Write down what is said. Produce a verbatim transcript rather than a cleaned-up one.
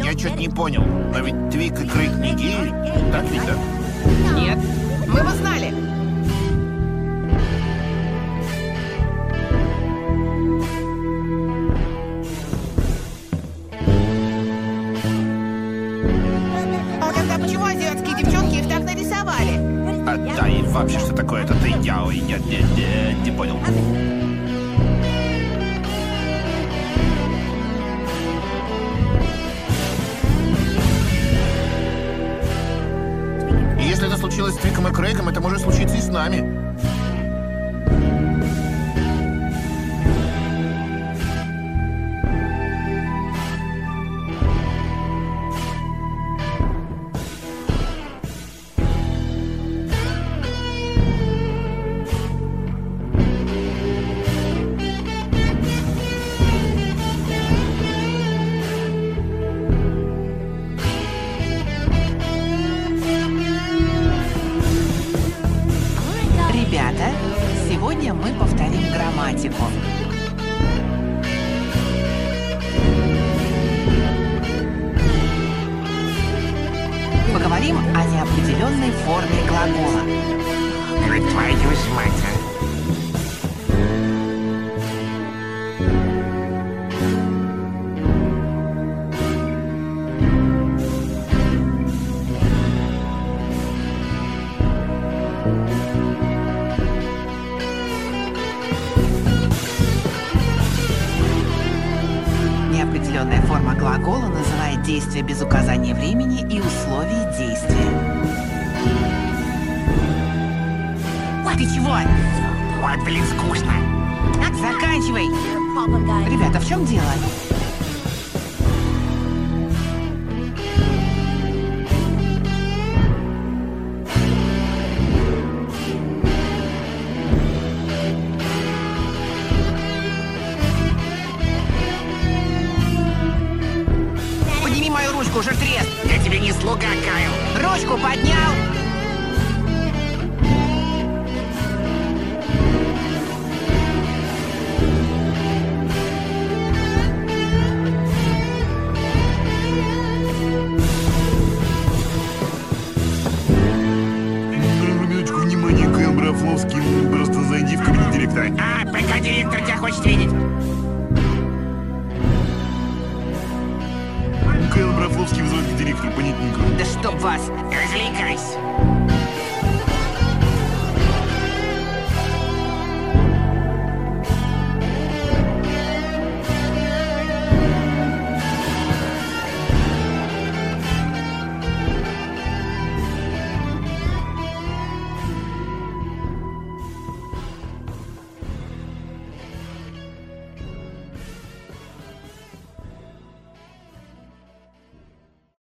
Я что-то не понял. Но ведь Твик и Крейг не геи, так ведь, да? Нет, мы бы знали. А тогда почему азиатские девчонки их так нарисовали? А, да, и вообще, что такое это ты яо? Я не, не, не понял. И если это случилось с Твиком и Крейгом, это может случиться и с нами. Ребята, сегодня мы повторим грамматику. Поговорим о неопределенной форме глагола. Твою ж мать, а? Неопределенная форма глагола называет действие без указания времени и условий действия. Ты чего? Вот, блин, скучно. Заканчивай! Ребята, в чем дело? Подними мою ручку, жиртрест! Я тебе не слуга, Кайл. Ручку поднял! Минуточку внимания, Кайл Брафловский. Просто зайди в кабинет директора. А, пока директор тебя хочет видеть. Кайл Брафловский вызывает к директору, понятненько. Да чтоб вас! Развлекайся.